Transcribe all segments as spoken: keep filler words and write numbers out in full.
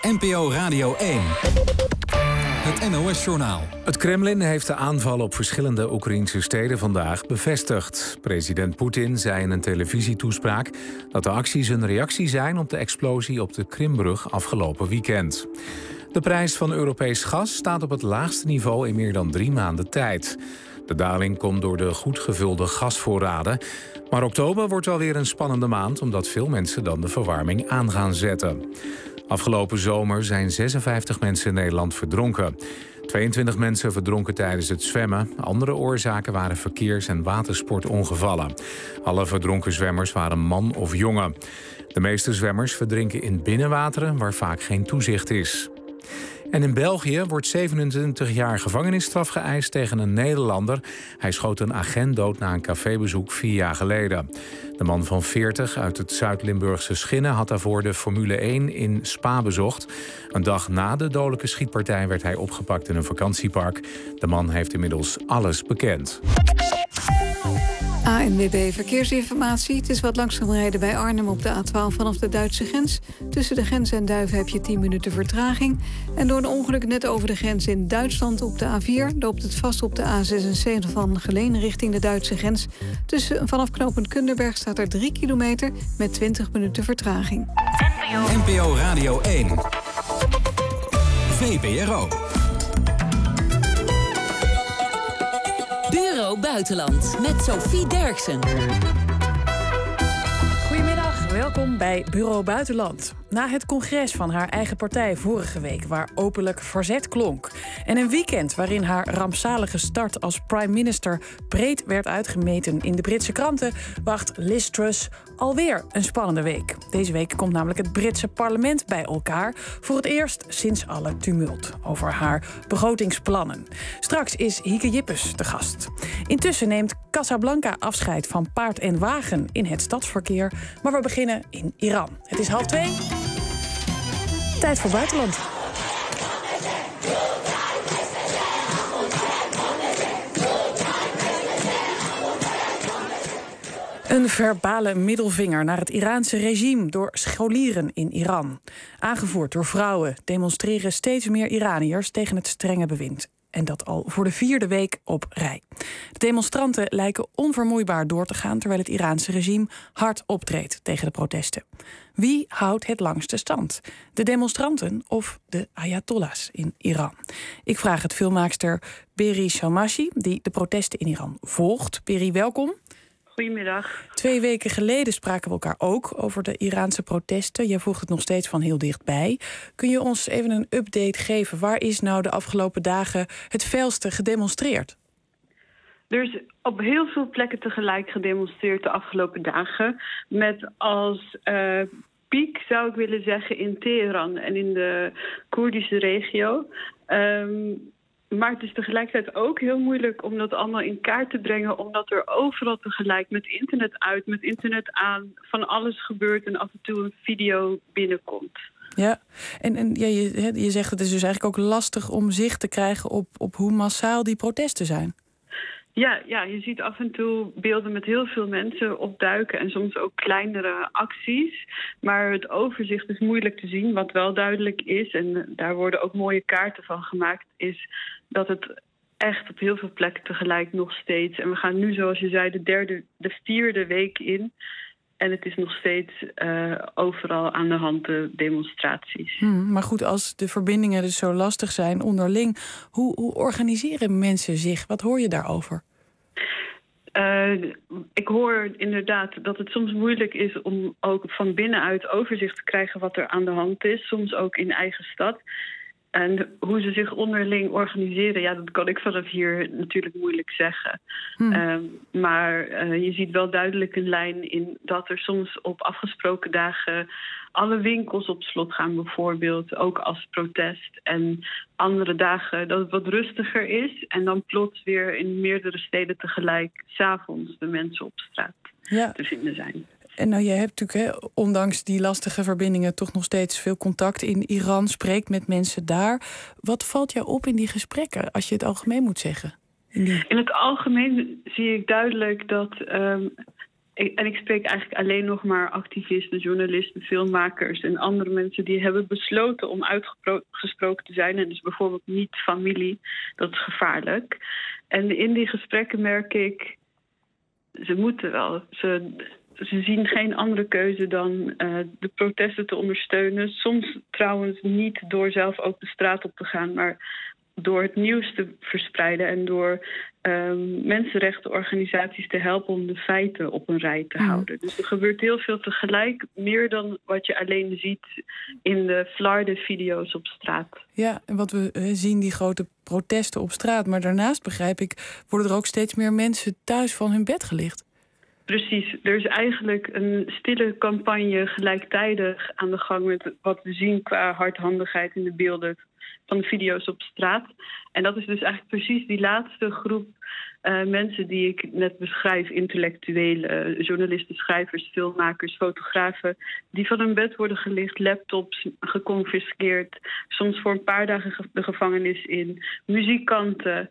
N P O Radio één. Het N O S-journaal. Het Kremlin heeft de aanval op verschillende Oekraïnse steden vandaag bevestigd. President Poetin zei in een televisietoespraak dat de acties een reactie zijn op de explosie op de Krimbrug afgelopen weekend. De prijs van Europees gas staat op het laagste niveau in meer dan drie maanden tijd. De daling komt door de goed gevulde gasvoorraden. Maar oktober wordt wel weer een spannende maand, omdat veel mensen dan de verwarming aan gaan zetten. Afgelopen zomer zijn zesenvijftig mensen in Nederland verdronken. tweeëntwintig mensen verdronken tijdens het zwemmen. Andere oorzaken waren verkeers- en watersportongevallen. Alle verdronken zwemmers waren man of jongen. De meeste zwemmers verdrinken in binnenwateren waar vaak geen toezicht is. En in België wordt zevenentwintig jaar gevangenisstraf geëist tegen een Nederlander. Hij schoot een agent dood na een cafébezoek vier jaar geleden. De man van veertig uit het Zuid-Limburgse Schinnen had daarvoor de Formule één in Spa bezocht. Een dag na de dodelijke schietpartij werd hij opgepakt in een vakantiepark. De man heeft inmiddels alles bekend. A N W B Verkeersinformatie. Het is wat langzaam rijden bij Arnhem op de A twaalf vanaf de Duitse grens. Tussen de grens en Duiven heb je tien minuten vertraging. En door een ongeluk net over de grens in Duitsland op de A vier... loopt het vast op de A zesenzeventig van Geleen richting de Duitse grens. Tussen vanaf knooppunt Kunderberg staat er drie kilometer met twintig minuten vertraging. N P O Radio één. V P R O. Bureau Buitenland met Sophie Derksen. Goedemiddag, welkom bij Bureau Buitenland. Na het congres van haar eigen partij vorige week, waar openlijk verzet klonk, en een weekend waarin haar rampzalige start als prime minister breed werd uitgemeten in de Britse kranten, wacht Liz Truss alweer een spannende week. Deze week komt namelijk het Britse parlement bij elkaar, voor het eerst sinds alle tumult over haar begrotingsplannen. Straks is Hieke Jippes te gast. Intussen neemt Casablanca afscheid van paard en wagen in het stadsverkeer, maar we beginnen in Iran. Het is half twee. Tijd voor buitenland. Een verbale middelvinger naar het Iraanse regime door scholieren in Iran. Aangevoerd door vrouwen demonstreren steeds meer Iraniërs tegen het strenge bewind. En dat al voor de vierde week op rij. De demonstranten lijken onvermoeibaar door te gaan, terwijl het Iraanse regime hard optreedt tegen de protesten. Wie houdt het langste stand? De demonstranten of de ayatollahs in Iran? Ik vraag het filmmaakster Beri Shalmashi, die de protesten in Iran volgt. Beri, welkom. Goedemiddag. Twee weken geleden spraken we elkaar ook over de Iraanse protesten. Jij volgt het nog steeds van heel dichtbij. Kun je ons even een update geven? Waar is nou de afgelopen dagen het felste gedemonstreerd? Er is op heel veel plekken tegelijk gedemonstreerd de afgelopen dagen. Met als uh, piek, zou ik willen zeggen, in Teheran en in de Koerdische regio. Um, Maar het is tegelijkertijd ook heel moeilijk om dat allemaal in kaart te brengen, omdat er overal tegelijk met internet uit, met internet aan, van alles gebeurt en af en toe een video binnenkomt. Ja, en, en ja, je, je zegt het is dus eigenlijk ook lastig om zicht te krijgen op, op hoe massaal die protesten zijn. Ja, ja, je ziet af en toe beelden met heel veel mensen opduiken en soms ook kleinere acties. Maar het overzicht is moeilijk te zien. Wat wel duidelijk is, en daar worden ook mooie kaarten van gemaakt, is dat het echt op heel veel plekken tegelijk nog steeds. En we gaan nu, zoals je zei, de derde, de vierde week in. En het is nog steeds uh, overal aan de hand, de demonstraties. Hmm, maar goed, als de verbindingen dus zo lastig zijn onderling, hoe, hoe organiseren mensen zich? Wat hoor je daarover? Uh, ik hoor inderdaad dat het soms moeilijk is om ook van binnenuit overzicht te krijgen wat er aan de hand is. Soms ook in eigen stad. En hoe ze zich onderling organiseren, ja, dat kan ik vanaf hier natuurlijk moeilijk zeggen. Hmm. Um, maar uh, je ziet wel duidelijk een lijn in dat er soms op afgesproken dagen alle winkels op slot gaan bijvoorbeeld, ook als protest. En andere dagen dat het wat rustiger is en dan plots weer in meerdere steden tegelijk 's avonds de mensen op straat ja. te vinden zijn. En nou, jij hebt natuurlijk, hè, ondanks die lastige verbindingen, toch nog steeds veel contact in Iran, spreekt met mensen daar. Wat valt jou op in die gesprekken, als je het algemeen moet zeggen? In, die... in het algemeen zie ik duidelijk dat um, ik, en ik spreek eigenlijk alleen nog maar activisten, journalisten, filmmakers en andere mensen die hebben besloten om uitgesproken te zijn. En dus bijvoorbeeld niet familie, dat is gevaarlijk. En in die gesprekken merk ik, ze moeten wel. Ze, ze zien geen andere keuze dan uh, de protesten te ondersteunen. Soms trouwens niet door zelf ook de straat op te gaan, maar door het nieuws te verspreiden en door um, mensenrechtenorganisaties te helpen om de feiten op een rij te houden. Mm. Dus er gebeurt heel veel tegelijk, meer dan wat je alleen ziet in de flarden-video's op straat. Ja, en wat we uh, zien, die grote protesten op straat. Maar daarnaast, begrijp ik, worden er ook steeds meer mensen thuis van hun bed gelicht. Precies. Er is eigenlijk een stille campagne gelijktijdig aan de gang met wat we zien qua hardhandigheid in de beelden van de video's op straat. En dat is dus eigenlijk precies die laatste groep uh, mensen die ik net beschrijf. Intellectuelen, uh, journalisten, schrijvers, filmmakers, fotografen. Die van hun bed worden gelicht, laptops geconfiskeerd. Soms voor een paar dagen de gevangenis in. Muzikanten.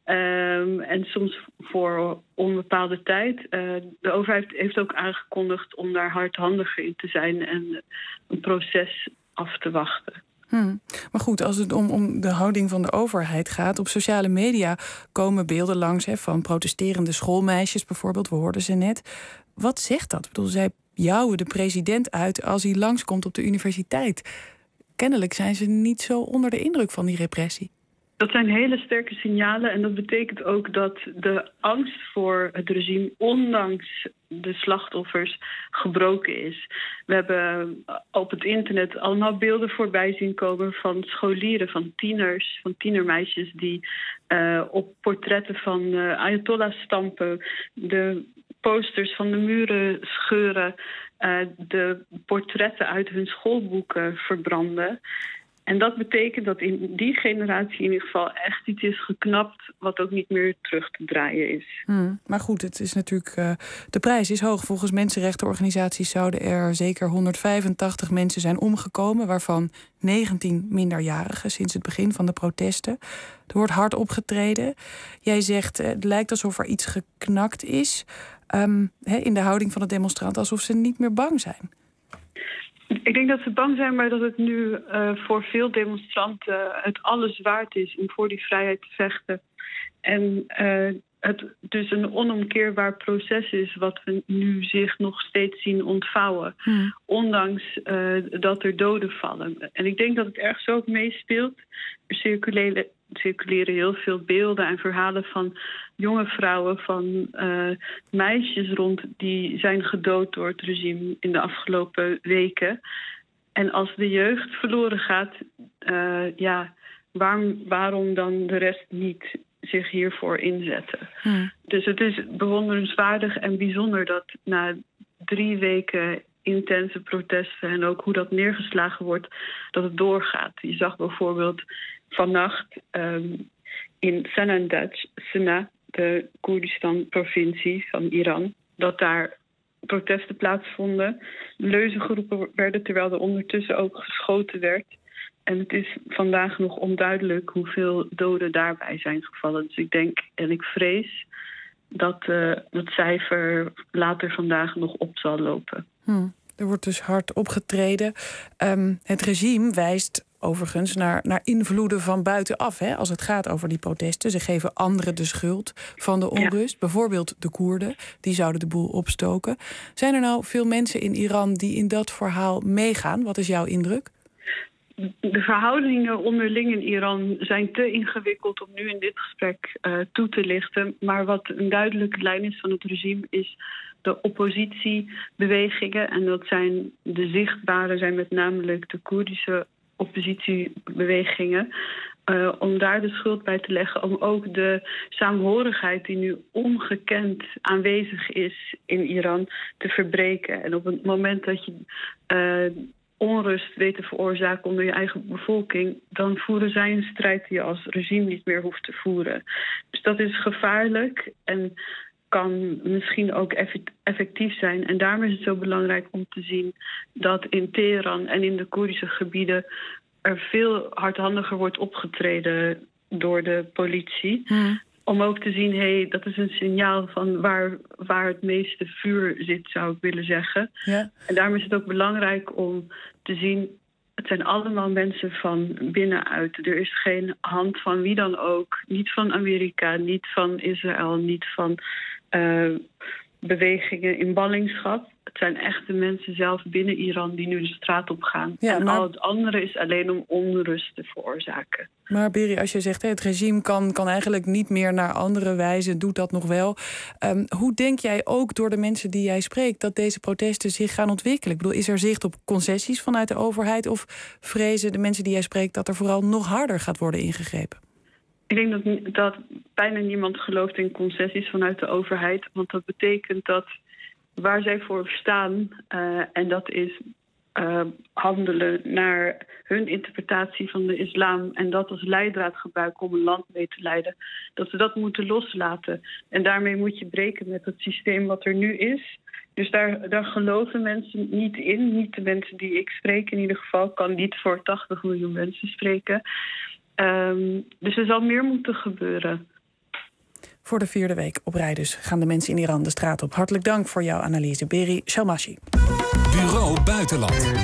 Um, en soms voor onbepaalde tijd. Uh, de overheid heeft ook aangekondigd om daar hardhandiger in te zijn en een proces af te wachten. Hmm. Maar goed, als het om, om de houding van de overheid gaat, op sociale media komen beelden langs hè, van protesterende schoolmeisjes bijvoorbeeld, we hoorden ze net. Wat zegt dat? Ik bedoel, zij jouwen de president uit als hij langskomt op de universiteit. Kennelijk zijn ze niet zo onder de indruk van die repressie. Dat zijn hele sterke signalen en dat betekent ook dat de angst voor het regime, ondanks de slachtoffers, gebroken is. We hebben op het internet allemaal beelden voorbij zien komen van scholieren, van tieners, van tienermeisjes die uh, op portretten van uh, Ayatollah stampen, de posters van de muren scheuren, uh, de portretten uit hun schoolboeken verbranden. En dat betekent dat in die generatie in ieder geval echt iets is geknapt wat ook niet meer terug te draaien is. Hmm, maar goed, het is natuurlijk uh, de prijs is hoog. Volgens mensenrechtenorganisaties zouden er zeker honderdvijfentachtig mensen zijn omgekomen, waarvan negentien minderjarigen sinds het begin van de protesten. Er wordt hard opgetreden. Jij zegt, uh, het lijkt alsof er iets geknakt is um, he, in de houding van de demonstranten, alsof ze niet meer bang zijn. Ik denk dat ze bang zijn, maar dat het nu uh, voor veel demonstranten het alles waard is om voor die vrijheid te vechten. En uh, het dus een onomkeerbaar proces is wat we nu zich nog steeds zien ontvouwen. Hmm. Ondanks uh, dat er doden vallen. En ik denk dat het ergens ook meespeelt. Er circuleren, circuleren heel veel beelden en verhalen van jonge vrouwen, van uh, meisjes rond die zijn gedood door het regime in de afgelopen weken. En als de jeugd verloren gaat, uh, ja, waarom, waarom dan de rest niet zich hiervoor inzetten? Hmm. Dus het is bewonderenswaardig en bijzonder dat na drie weken intense protesten en ook hoe dat neergeslagen wordt, dat het doorgaat. Je zag bijvoorbeeld vannacht um, in Sanandaj, Sena, de Koerdistan-provincie van Iran, dat daar protesten plaatsvonden, leuzen geroepen werden, terwijl er ondertussen ook geschoten werd. En het is vandaag nog onduidelijk hoeveel doden daarbij zijn gevallen. Dus ik denk en ik vrees dat uh, het cijfer later vandaag nog op zal lopen. Hmm. Er wordt dus hard opgetreden. Um, het regime wijst overigens naar, naar invloeden van buitenaf, hè, als het gaat over die protesten. Ze geven anderen de schuld van de onrust. Ja. Bijvoorbeeld de Koerden, die zouden de boel opstoken. Zijn er nou veel mensen in Iran die in dat verhaal meegaan? Wat is jouw indruk? De verhoudingen onderling in Iran zijn te ingewikkeld om nu in dit gesprek uh, toe te lichten. Maar wat een duidelijke lijn is van het regime is de oppositiebewegingen. En dat zijn de zichtbare, zijn met name de Koerdische oppositiebewegingen. Uh, om daar de schuld bij te leggen, om ook de saamhorigheid die nu ongekend aanwezig is in Iran te verbreken. En op het moment dat je uh, onrust weet te veroorzaken onder je eigen bevolking, dan voeren zij een strijd die je als regime niet meer hoeft te voeren. Dus dat is gevaarlijk en kan misschien ook effectief zijn. En daarom is het zo belangrijk om te zien dat in Teheran en in de Koerdische gebieden er veel hardhandiger wordt opgetreden door de politie. Hmm. om ook te zien, hé, hey, dat is een signaal van waar, waar het meeste vuur zit, zou ik willen zeggen. Ja. En daarom is het ook belangrijk om te zien, het zijn allemaal mensen van binnenuit. Er is geen hand van wie dan ook. Niet van Amerika, niet van Israël, niet van uh, bewegingen in ballingschap. Het zijn echte mensen zelf binnen Iran die nu de straat op gaan. Ja, en maar... al het andere is alleen om onrust te veroorzaken. Maar Beri, als je zegt, het regime kan, kan eigenlijk niet meer naar andere wijze, doet dat nog wel. Um, hoe denk jij ook door de mensen die jij spreekt dat deze protesten zich gaan ontwikkelen? Ik bedoel, is er zicht op concessies vanuit de overheid of vrezen de mensen die jij spreekt dat er vooral nog harder gaat worden ingegrepen? Ik denk dat, dat bijna niemand gelooft in concessies vanuit de overheid. Want dat betekent dat waar zij voor staan, uh, en dat is uh, handelen naar hun interpretatie van de islam en dat als leidraad gebruiken om een land mee te leiden, dat ze dat moeten loslaten. En daarmee moet je breken met het systeem wat er nu is. Dus daar, daar geloven mensen niet in. Niet de mensen die ik spreek in ieder geval. Ik kan niet voor tachtig miljoen mensen spreken. Um, dus er zal meer moeten gebeuren. Voor de vierde week op rij dus gaan de mensen in Iran de straat op. Hartelijk dank voor jouw analyse, Beri Shalmashi. Bureau Buitenland.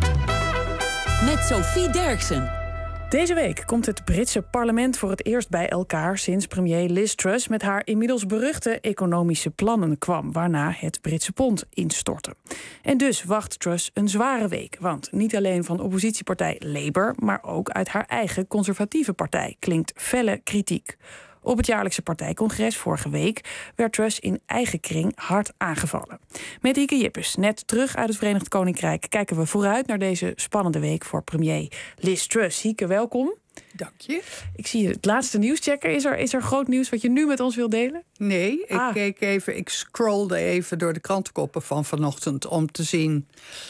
Met Sophie Derksen. Deze week komt het Britse parlement voor het eerst bij elkaar sinds premier Liz Truss met haar inmiddels beruchte economische plannen kwam, waarna het Britse pond instortte. En dus wacht Truss een zware week, want niet alleen van oppositiepartij Labour, maar ook uit haar eigen conservatieve partij klinkt felle kritiek. Op het jaarlijkse partijcongres vorige week werd Truss in eigen kring hard aangevallen. Met Hieke Jippes, net terug uit het Verenigd Koninkrijk, kijken we vooruit naar deze spannende week voor premier Liz Truss. Hieke, welkom. Dank je. Ik zie je het laatste nieuwschecker. Is er, is er groot nieuws wat je nu met ons wilt delen? Nee, ik ah. keek even, ik scrollde even door de krantenkoppen van vanochtend om te zien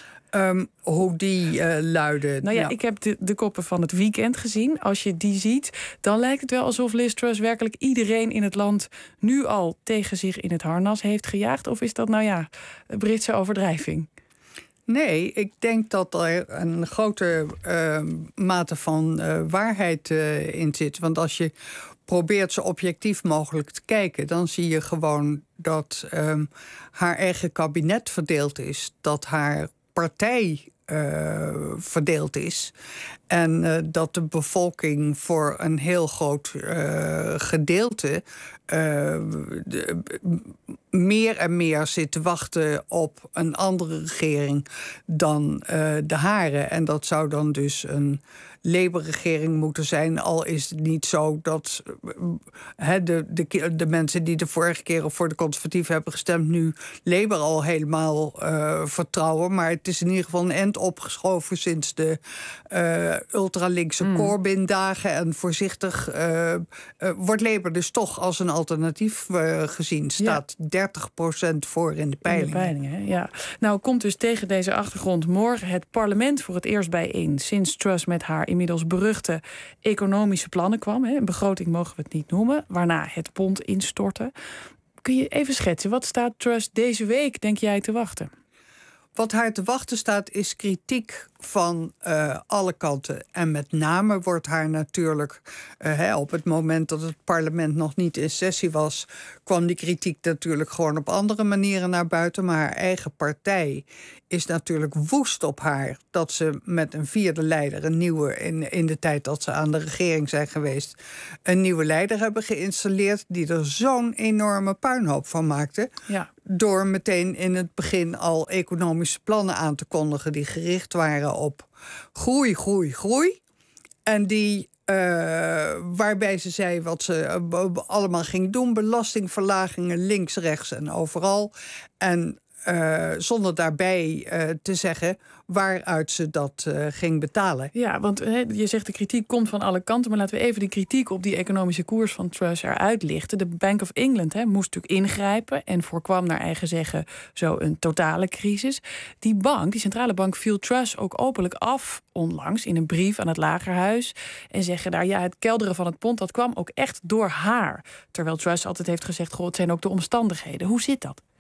Um, hoe die uh, luiden. Nou ja, nou. ik heb de, de koppen van het weekend gezien. Als je die ziet, dan lijkt het wel alsof Liz Truss werkelijk iedereen in het land nu al tegen zich in het harnas heeft gejaagd. Of is dat nou ja, een Britse overdrijving? Nee, ik denk dat er een grote uh, mate van uh, waarheid uh, in zit. Want als je probeert zo objectief mogelijk te kijken, dan zie je gewoon dat um, haar eigen kabinet verdeeld is. Dat haar partij uh, verdeeld is. En uh, dat de bevolking voor een heel groot uh, gedeelte uh, de, meer en meer zit te wachten op een andere regering dan uh, de hare. En dat zou dan dus een Labour-regering moeten zijn. Al is het niet zo dat he, de, de, de mensen die de vorige keer voor de conservatieven hebben gestemd nu Labour al helemaal uh, vertrouwen. Maar het is in ieder geval een end opgeschoven sinds de uh, ultralinkse mm. Corbyn-dagen. En voorzichtig uh, uh, wordt Labour dus toch als een alternatief uh, gezien. Staat ja. dertig procent voor in de peilingen. In de peilingen, hè? Ja. Nou komt dus tegen deze achtergrond morgen het parlement voor het eerst bijeen sinds Truss met haar inmiddels beruchte economische plannen kwam. Hè. Een begroting mogen we het niet noemen, waarna het pond instortte. Kun je even schetsen, wat staat Truss deze week, denk jij, te wachten? Wat haar te wachten staat is kritiek van uh, alle kanten. En met name wordt haar natuurlijk, uh, hè, op het moment dat het parlement nog niet in sessie was, kwam die kritiek natuurlijk gewoon op andere manieren naar buiten. Maar haar eigen partij is natuurlijk woest op haar dat ze met een vierde leider, een nieuwe, in, in de tijd dat ze aan de regering zijn geweest, een nieuwe leider hebben geïnstalleerd die er zo'n enorme puinhoop van maakte. Ja. Door meteen in het begin al economische plannen aan te kondigen die gericht waren op groei, groei, groei. En die, uh, waarbij ze zei wat ze uh, allemaal ging doen. Belastingverlagingen links, rechts en overal. En uh, zonder daarbij uh, te zeggen waaruit ze dat uh, ging betalen. Ja, want he, je zegt de kritiek komt van alle kanten, maar laten we even die kritiek op die economische koers van Truss eruit lichten. De Bank of England he, moest natuurlijk ingrijpen en voorkwam naar eigen zeggen zo een totale crisis. Die bank, die centrale bank, viel Truss ook openlijk af onlangs in een brief aan het Lagerhuis en zeggen daar, ja, het kelderen van het pond, dat kwam ook echt door haar. Terwijl Truss altijd heeft gezegd, goh, het zijn ook de omstandigheden. Hoe zit dat?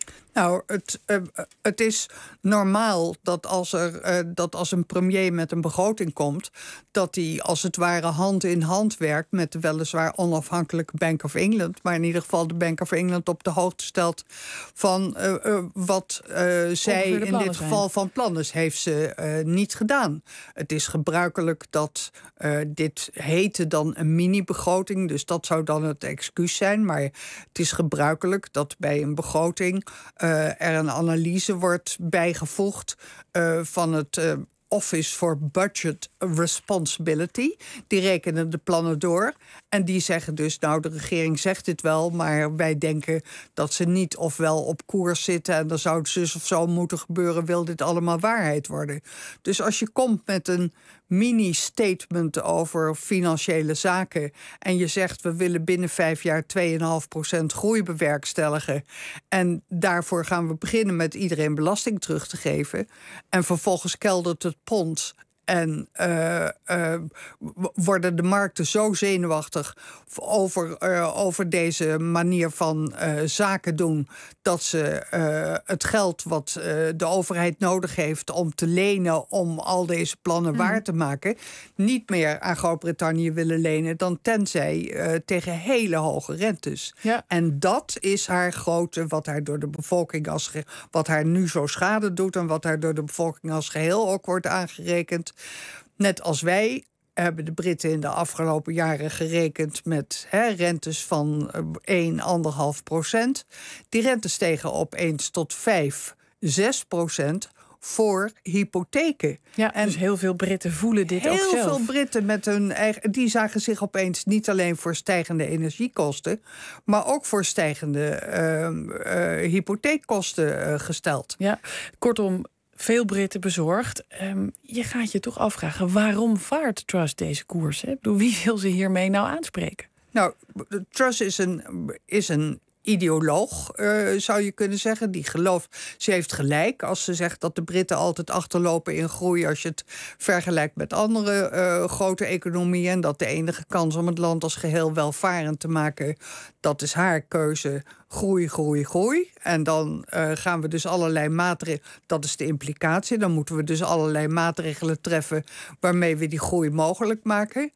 Nou, het, uh, het is normaal dat als, er, uh, dat als een premier met een begroting komt, dat hij als het ware hand in hand werkt met de weliswaar onafhankelijke Bank of England, maar in ieder geval de Bank of England op de hoogte stelt van uh, uh, wat uh, zij in dit geval zijn. Van plan is. Heeft ze uh, niet gedaan. Het is gebruikelijk dat uh, dit heette dan een mini-begroting, dus dat zou dan het excuus zijn, maar het is gebruikelijk dat bij een begroting Uh, er een analyse wordt bijgevoegd uh, van het uh, Office for Budget Responsibility. Die rekenen de plannen door. En die zeggen dus, nou, de regering zegt dit wel, maar wij denken dat ze niet ofwel op koers zitten en dan zou het zus of zo moeten gebeuren, wil dit allemaal waarheid worden. Dus als je komt met een mini-statement over financiële zaken en je zegt, we willen binnen vijf jaar twee komma vijf procent groei bewerkstelligen en daarvoor gaan we beginnen met iedereen belasting terug te geven en vervolgens keldert het pond en uh, uh, worden de markten zo zenuwachtig over, uh, over deze manier van uh, zaken doen, dat ze uh, het geld wat uh, de overheid nodig heeft om te lenen om al deze plannen mm. waar te maken, niet meer aan Groot-Brittannië willen lenen dan tenzij uh, tegen hele hoge rentes. Ja. En dat is haar grote, wat haar door de bevolking als ge- wat haar nu zo schade doet en wat haar door de bevolking als geheel ook wordt aangerekend. Net als wij hebben de Britten in de afgelopen jaren gerekend met hè, rentes van één, anderhalf procent. Die rentes stegen opeens tot vijf, zes procent voor hypotheken. Ja, en dus heel veel Britten voelen dit ook zelf. Heel veel Britten met hun eigen, die zagen zich opeens niet alleen voor stijgende energiekosten, maar ook voor stijgende uh, uh, hypotheekkosten uh, gesteld. Ja, kortom, veel Britten bezorgd. Um, je gaat je toch afvragen, waarom vaart Truss deze koers? Hè? Ik bedoel, wie wil ze hiermee nou aanspreken? Nou, Truss is een, is een ideoloog, uh, zou je kunnen zeggen. Die gelooft, ze heeft gelijk als ze zegt dat de Britten altijd achterlopen in groei als je het vergelijkt met andere uh, grote economieën. En dat de enige kans om het land als geheel welvarend te maken, dat is haar keuze. Groei, groei, groei. En dan uh, gaan we dus allerlei maatregelen, dat is de implicatie, dan moeten we dus allerlei maatregelen treffen waarmee we die groei mogelijk maken.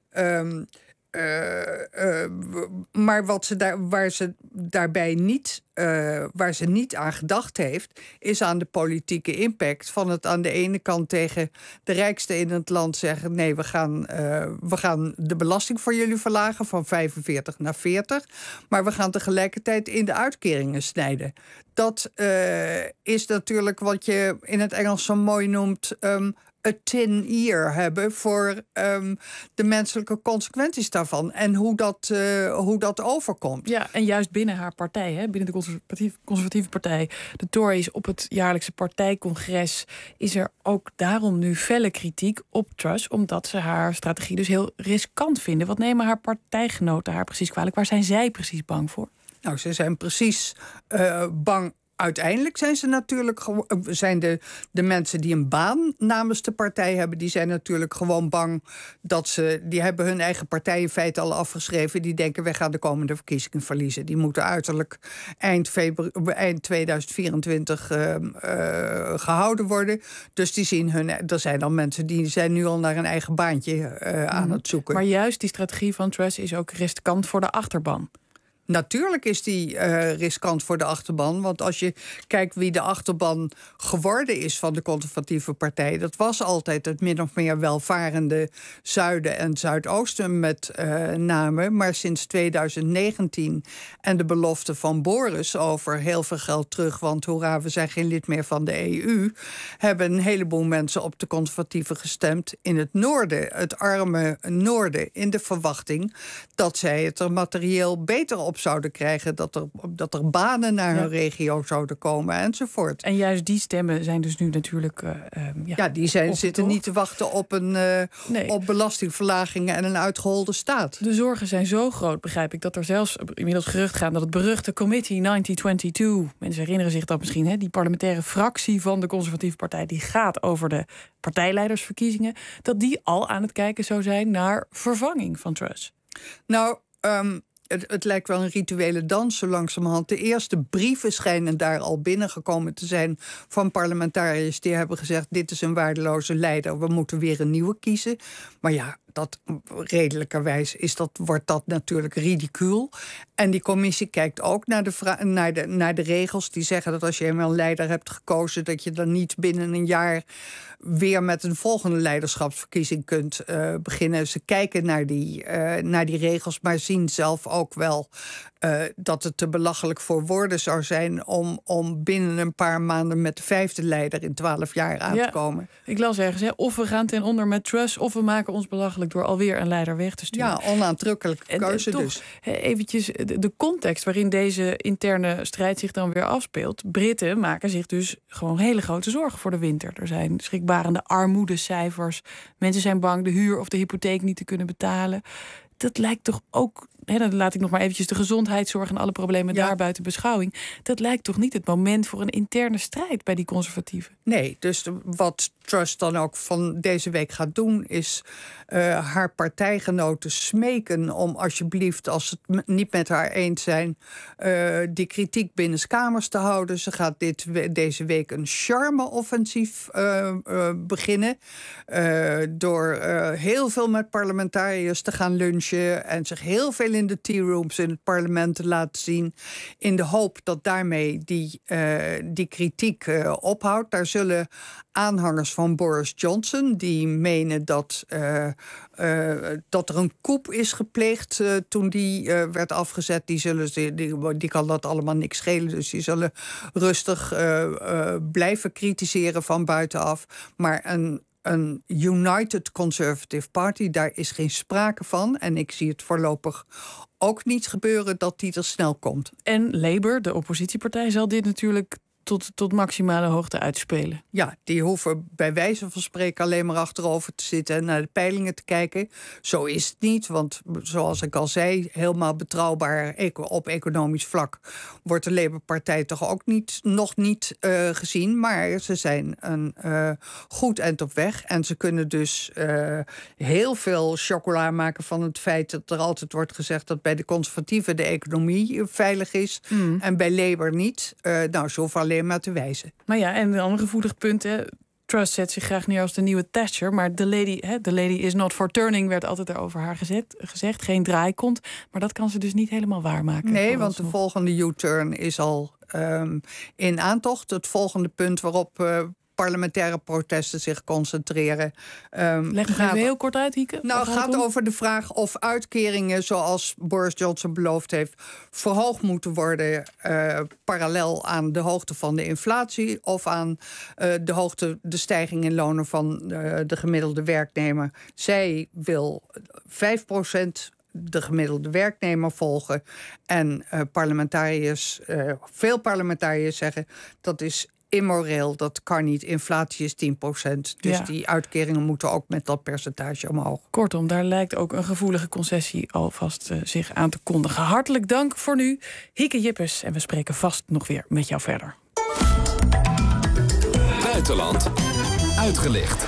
Um, Uh, uh, maar wat ze daar, waar ze daarbij niet, uh, waar ze niet aan gedacht heeft, is aan de politieke impact van het aan de ene kant tegen de rijksten in het land zeggen, nee, we gaan, uh, we gaan de belasting voor jullie verlagen van vijfenveertig naar veertig, maar we gaan tegelijkertijd in de uitkeringen snijden. Dat uh, is natuurlijk wat je in het Engels zo mooi noemt Um, a tin ear hebben voor um, de menselijke consequenties daarvan en hoe dat, uh, hoe dat overkomt. Ja, en juist binnen haar partij, hè, binnen de conservatieve, conservatieve partij, de Tories, op het jaarlijkse partijcongres, is er ook daarom nu felle kritiek op Truss, omdat ze haar strategie dus heel riskant vinden. Wat nemen haar partijgenoten haar precies kwalijk? Waar zijn zij precies bang voor? Nou, ze zijn precies uh, bang. Uiteindelijk zijn ze natuurlijk zijn de, de mensen die een baan namens de partij hebben, die zijn natuurlijk gewoon bang dat ze, die hebben hun eigen partij in feite al afgeschreven. Die denken, wij gaan de komende verkiezingen verliezen. Die moeten uiterlijk eind, februari, eind tweeduizend vierentwintig uh, uh, gehouden worden. Dus die zien hun, er zijn al mensen die zijn nu al naar een eigen baantje uh, aan mm. het zoeken. Maar juist die strategie van Truss is ook riskant voor de achterban. Natuurlijk is die uh, riskant voor de achterban. Want als je kijkt wie de achterban geworden is van de conservatieve partij, dat was altijd het min of meer welvarende zuiden en zuidoosten met uh, name. Maar sinds tweeduizend negentien en de belofte van Boris over heel veel geld terug, want hoera, we zijn geen lid meer van de E U, hebben een heleboel mensen op de conservatieven gestemd in het noorden, het arme noorden, in de verwachting dat zij het er materieel beter op zouden krijgen, dat er, dat er banen naar ja. hun regio zouden komen enzovoort. En juist die stemmen zijn dus nu natuurlijk Uh, um, ja, ja, die zijn, zitten niet te wachten op, een, uh, nee. op belastingverlagingen en een uitgeholde staat. De zorgen zijn zo groot, begrijp ik, dat er zelfs inmiddels gerucht gaan dat het beruchte Committee negentien tweeëntwintig, mensen herinneren zich dat misschien, hè, die parlementaire fractie van de conservatieve partij, die gaat over de partijleidersverkiezingen, dat die al aan het kijken zou zijn naar vervanging van Truss. Nou, um, Het, het lijkt wel een rituele dans zo langzamerhand. De eerste brieven schijnen daar al binnengekomen te zijn van parlementariërs die hebben gezegd: dit is een waardeloze leider, we moeten weer een nieuwe kiezen. Maar ja, dat redelijkerwijs is dat, wordt dat natuurlijk ridicuul. En die commissie kijkt ook naar de, vra- naar, de, naar de regels die zeggen dat als je eenmaal een leider hebt gekozen, dat je dan niet binnen een jaar weer met een volgende leiderschapsverkiezing kunt uh, beginnen. Ze kijken naar die, uh, naar die regels, maar zien zelf ook wel uh, dat het te belachelijk voor woorden zou zijn om, om binnen een paar maanden met de vijfde leider in twaalf jaar aan ja, te komen. Ik las ergens, hè, of we gaan ten onder met Truss, of we maken ons belachelijk door alweer een leider weg te sturen. Ja, onaantrukkelijke en, keuze en toch, dus. Eventjes de, de context waarin deze interne strijd zich dan weer afspeelt. Britten maken zich dus gewoon hele grote zorgen voor de winter. Er zijn schrikbarende armoedecijfers. Mensen zijn bang de huur of de hypotheek niet te kunnen betalen. Dat lijkt toch ook, hè, dan laat ik nog maar eventjes de gezondheidszorg en alle problemen ja. daar buiten beschouwing. Dat lijkt toch niet het moment voor een interne strijd bij die conservatieven? Nee, dus de, wat Truss dan ook van deze week gaat doen, is uh, haar partijgenoten smeken om alsjeblieft, als ze het niet met haar eens zijn, uh, die kritiek binnenskamers te houden. Ze gaat dit, deze week een charme-offensief uh, uh, beginnen. Uh, door uh, heel veel met parlementariërs te gaan lunchen en zich heel veel in de tea rooms in het parlement te laten zien, in de hoop dat daarmee die, uh, die kritiek uh, ophoudt. Daar zullen aanhangers van Boris Johnson die menen dat, uh, uh, dat er een coup is gepleegd uh, toen die uh, werd afgezet. Die, zullen, die, die kan dat allemaal niks schelen. Dus die zullen rustig uh, uh, blijven kritiseren van buitenaf. Maar een Een United Conservative Party, daar is geen sprake van. En ik zie het voorlopig ook niet gebeuren dat die er snel komt. En Labour, de oppositiepartij, zal dit natuurlijk tot, tot maximale hoogte uitspelen. Ja, die hoeven bij wijze van spreken alleen maar achterover te zitten en naar de peilingen te kijken. Zo is het niet, want zoals ik al zei, helemaal betrouwbaar op economisch vlak wordt de Labour-partij toch ook niet, nog niet uh, gezien. Maar ze zijn een uh, goed eind op weg. En ze kunnen dus uh, heel veel chocola maken van het feit dat er altijd wordt gezegd dat bij de conservatieven de economie veilig is mm. en bij Labour niet. Uh, nou, zo hoeven alleen maar te wijzen. Maar ja, en een ander gevoelig punt, hè. Truss zet zich graag neer als de nieuwe Thatcher, maar de lady, hè, the lady is not for turning, werd altijd over haar gezet, gezegd. Geen draaikont, maar dat kan ze dus niet helemaal waarmaken. Nee, want de nog. volgende U-turn is al um, in aantocht. Het volgende punt waarop uh, parlementaire protesten zich concentreren. Um, Leg het even heel kort uit, Hieke. Nou, het gaat over de vraag of uitkeringen, zoals Boris Johnson beloofd heeft, verhoogd moeten worden uh, parallel aan de hoogte van de inflatie of aan uh, de hoogte, de stijging in lonen van uh, de gemiddelde werknemer. Zij wil vijf procent de gemiddelde werknemer volgen. En uh, parlementariërs, uh, veel parlementariërs zeggen dat is immoreel, dat kan niet. Inflatie is tien procent. Dus ja. die uitkeringen moeten ook met dat percentage omhoog. Kortom, daar lijkt ook een gevoelige concessie alvast uh, zich aan te kondigen. Hartelijk dank voor nu, Hieke Jippes. En we spreken vast nog weer met jou verder. Buitenland uitgelicht.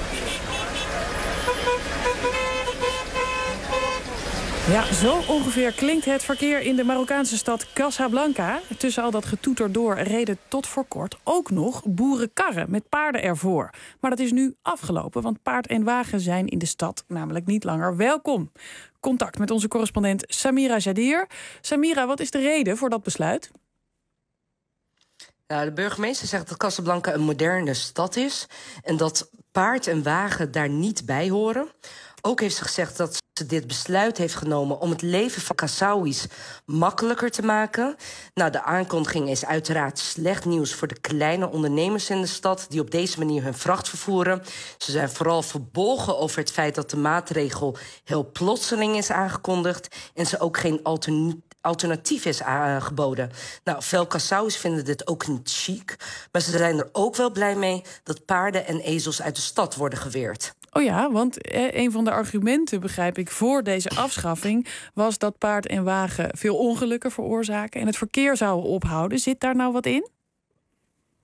Ja, zo ongeveer klinkt het verkeer in de Marokkaanse stad Casablanca. Tussen al dat getoeter door reden tot voor kort ook nog boerenkarren met paarden ervoor. Maar dat is nu afgelopen, want paard en wagen zijn in de stad namelijk niet langer welkom. Contact met onze correspondent Samira Jadir. Samira, wat is de reden voor dat besluit? Ja, de burgemeester zegt dat Casablanca een moderne stad is en dat paard en wagen daar niet bij horen. Ook heeft ze gezegd dat ze dit besluit heeft genomen om het leven van Kassaui's makkelijker te maken. Nou, de aankondiging is uiteraard slecht nieuws voor de kleine ondernemers in de stad die op deze manier hun vracht vervoeren. Ze zijn vooral verbolgen over het feit dat de maatregel heel plotseling is aangekondigd en ze ook geen alternatief alternatief is aangeboden. Nou, veel Kassauis vinden dit ook niet chic, maar ze zijn er ook wel blij mee dat paarden en ezels uit de stad worden geweerd. Oh ja, want eh, een van de argumenten, begrijp ik, voor deze afschaffing was dat paard en wagen veel ongelukken veroorzaken en het verkeer zouden ophouden. Zit daar nou wat in?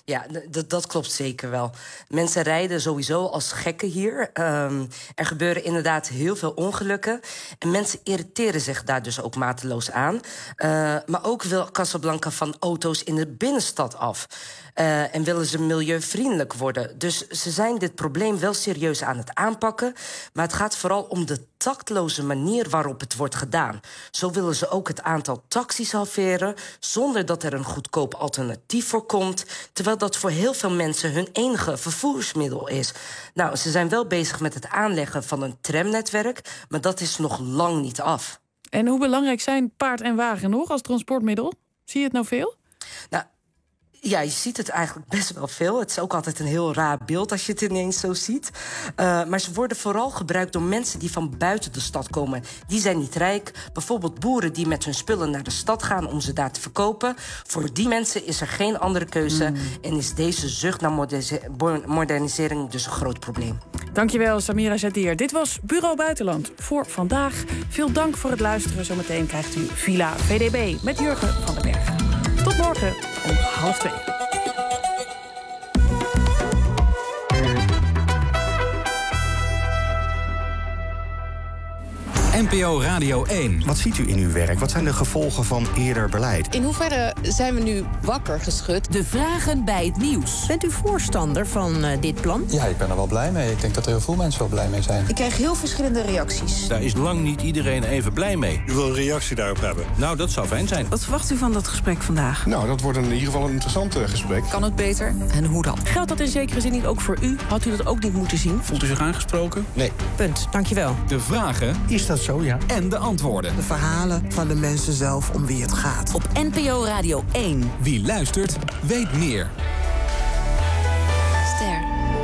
Ja, d- dat klopt zeker wel. Mensen rijden sowieso als gekken hier. Um, er gebeuren inderdaad heel veel ongelukken. En mensen irriteren zich daar dus ook mateloos aan. Uh, maar ook wil Casablanca van auto's in de binnenstad af. Uh, en willen ze milieuvriendelijk worden. Dus ze zijn dit probleem wel serieus aan het aanpakken. Maar het gaat vooral om de tactloze manier waarop het wordt gedaan. Zo willen ze ook het aantal taxis halveren, zonder dat er een goedkoop alternatief voor komt, terwijl dat voor heel veel mensen hun enige vervoersmiddel is. Nou, ze zijn wel bezig met het aanleggen van een tramnetwerk, maar dat is nog lang niet af. En hoe belangrijk zijn paard en wagen nog als transportmiddel? Zie je het nou veel? Nou, ja, je ziet het eigenlijk best wel veel. Het is ook altijd een heel raar beeld als je het ineens zo ziet. Uh, maar ze worden vooral gebruikt door mensen die van buiten de stad komen. Die zijn niet rijk. Bijvoorbeeld boeren die met hun spullen naar de stad gaan om ze daar te verkopen. Voor die mensen is er geen andere keuze. Mm. En is deze zucht naar modernise- modernisering dus een groot probleem. Dankjewel, Samira Zadir. Dit was Bureau Buitenland voor vandaag. Veel dank voor het luisteren. Zometeen krijgt u Villa V D B met Jurgen van den Berg. Tot morgen om half twee. N P O Radio één. Wat ziet u in uw werk? Wat zijn de gevolgen van eerder beleid? In hoeverre zijn we nu wakker geschud? De vragen bij het nieuws. Bent u voorstander van uh, dit plan? Ja, ik ben er wel blij mee. Ik denk dat er heel veel mensen wel blij mee zijn. Ik krijg heel verschillende reacties. Daar is lang niet iedereen even blij mee. U wil een reactie daarop hebben? Nou, dat zou fijn zijn. Wat verwacht u van dat gesprek vandaag? Nou, dat wordt in ieder geval een interessant uh, gesprek. Kan het beter? En hoe dan? Geldt dat in zekere zin niet ook voor u? Had u dat ook niet moeten zien? Voelt u zich aangesproken? Nee. Punt, dankjewel. De vragen... Is dat zo, ja? En de antwoorden. De verhalen van de mensen zelf om wie het gaat. Op N P O Radio één. Wie luistert, weet meer. Ster.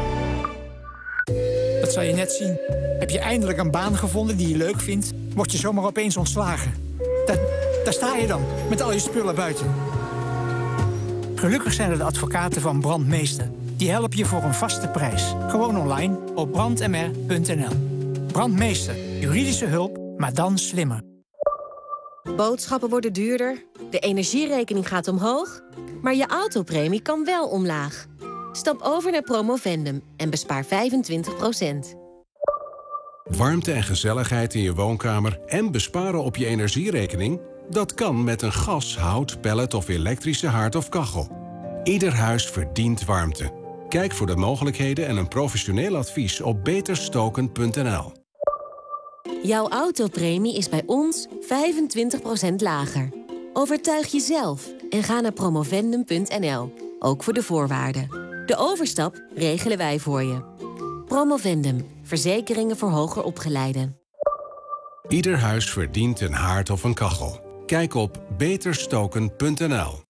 Dat zal je net zien. Heb je eindelijk een baan gevonden die je leuk vindt, word je zomaar opeens ontslagen. Da- daar sta je dan, met al je spullen buiten. Gelukkig zijn er de advocaten van Brandmeester. Die helpen je voor een vaste prijs. Gewoon online op brand m r punt n l. Brandmeester. Juridische hulp, maar dan slimmer. Boodschappen worden duurder, de energierekening gaat omhoog, maar je autopremie kan wel omlaag. Stap over naar Promovendum en bespaar vijfentwintig procent. Warmte en gezelligheid in je woonkamer en besparen op je energierekening? Dat kan met een gas, hout, pellet of elektrische haard of kachel. Ieder huis verdient warmte. Kijk voor de mogelijkheden en een professioneel advies op beterstoken punt n l. Jouw autopremie is bij ons vijfentwintig procent lager. Overtuig jezelf en ga naar promovendum punt n l. Ook voor de voorwaarden. De overstap regelen wij voor je. Promovendum. Verzekeringen voor hoger opgeleiden. Ieder huis verdient een haard of een kachel. Kijk op beterstoken punt n l.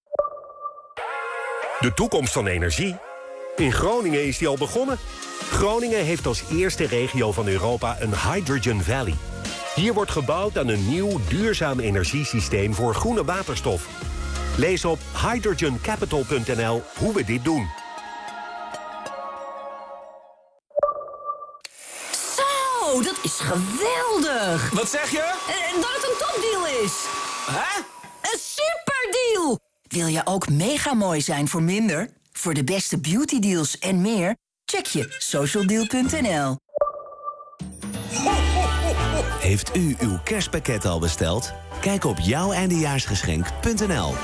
De toekomst van energie? In Groningen is die al begonnen. Groningen heeft als eerste regio van Europa een Hydrogen Valley. Hier wordt gebouwd aan een nieuw duurzaam energiesysteem voor groene waterstof. Lees op hydrogen capital punt n l hoe we dit doen. Zo, dat is geweldig! Wat zeg je? Uh, dat het een topdeal is! Hè? Een superdeal! Wil je ook mega mooi zijn voor minder? Voor de beste beautydeals en meer? Check je socialdeal punt n l. Heeft u uw kerstpakket al besteld? Kijk op jouw eindejaarsgeschenk punt n l.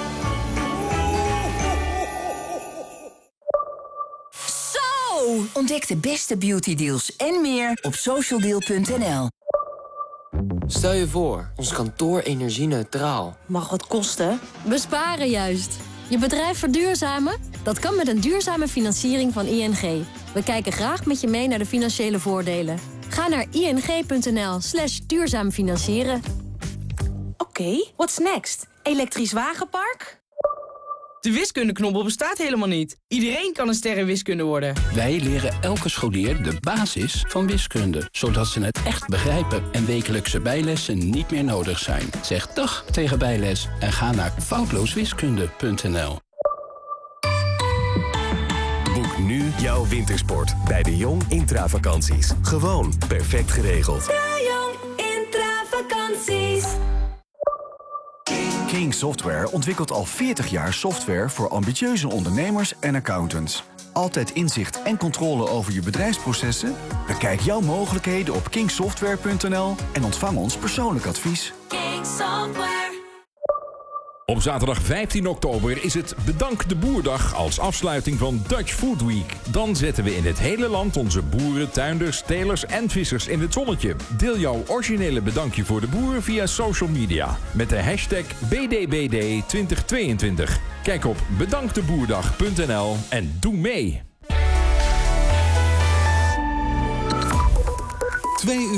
Zo! Ontdek de beste beautydeals en meer op socialdeal punt n l. Stel je voor, ons kantoor energie-neutraal. Mag wat kosten? Besparen juist. Je bedrijf verduurzamen? Dat kan met een duurzame financiering van I N G. We kijken graag met je mee naar de financiële voordelen. Ga naar ing punt n l slash duurzaam financieren. Oké, okay, what's next? Elektrisch wagenpark? De wiskundeknobbel bestaat helemaal niet. Iedereen kan een ster in wiskunde worden. Wij leren elke scholier de basis van wiskunde, zodat ze het echt begrijpen en wekelijkse bijlessen niet meer nodig zijn. Zeg dag tegen bijles en ga naar foutlooswiskunde punt n l. Boek nu jouw wintersport bij de Jong Intravakanties. Gewoon perfect geregeld. De Jong Intravakanties. King Software ontwikkelt al veertig jaar software voor ambitieuze ondernemers en accountants. Altijd inzicht en controle over je bedrijfsprocessen? Bekijk jouw mogelijkheden op king software punt n l en ontvang ons persoonlijk advies. King Software. Op zaterdag vijftien oktober is het Bedank de Boerdag als afsluiting van Dutch Food Week. Dan zetten we in het hele land onze boeren, tuinders, telers en vissers in het zonnetje. Deel jouw originele bedankje voor de boeren via social media met de hashtag B D B D twintig tweeëntwintig. Kijk op bedankdeboerdag punt n l en doe mee. Twee uur.